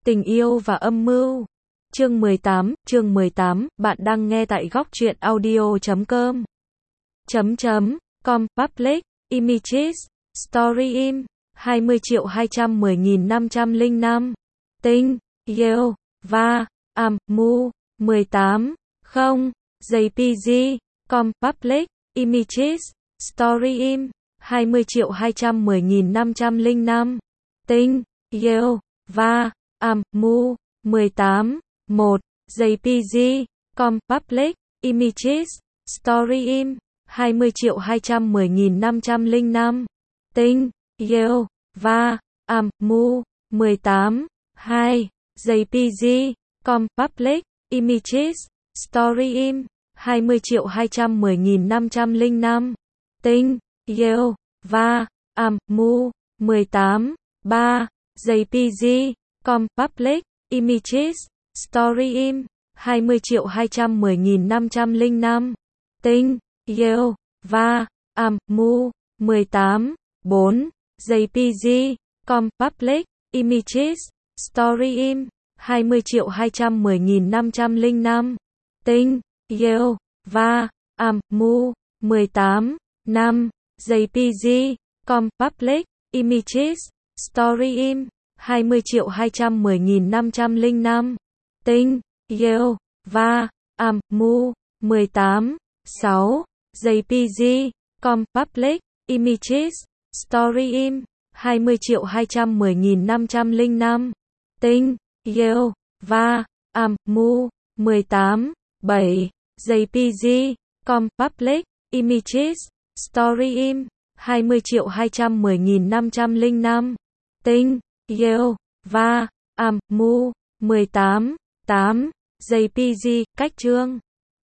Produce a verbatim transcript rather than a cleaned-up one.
Tình yêu và âm mưu. Chương mười tám, chương mười tám, bạn đang nghe tại góc truyện audio chấm com. Chấm chấm, com, public, images, story in, hai mươi triệu hai trăm mười nghìn năm trăm lẻ năm. Tình, yêu, và, âm, mưu, mười tám, không, jpg, com, public, images, story in, hai mươi triệu hai trăm mười nghìn năm trăm lẻ năm. Tình, yêu, và, âm, mưu, mười tám, một, jpg, com, public, images, story in, hai mươi triệu hai trăm mười nghìn năm trăm lẻ năm. Tình, yêu, và, âm, mưu, mười tám, hai, jpg, com, public, images, story in, hai mươi triệu hai trăm mười nghìn năm trăm lẻ năm. Tình, yêu, và, âm, mưu, mười tám, ba, jpg, com, public, images, story in, hai mươi triệu hai trăm mười nghìn năm trăm lẻ năm. Tình, yêu, và, âm, mưu, mười tám, bốn, jpg, com, public, images, story in, hai mươi triệu hai trăm mười nghìn năm trăm lẻ năm. Tình, yêu, và, âm, mưu, mười tám, năm, jpg, com, public, images, story in, hai mươi triệu hai trăm mười nghìn năm trăm lẻ năm. Tình, yêu, và, âm, mưu, mười tám, sáu, jpg, com, public, images, story in, hai mươi triệu hai trăm mười nghìn năm trăm lẻ năm. Tình, yêu, và, âm, mưu, mười tám, bảy, jpg, com, public, images, story in, hai mươi triệu hai trăm mười nghìn năm trăm lẻ năm. Tình, yêu, và, âm, mưu, mười tám, tám, jpg, cách chương.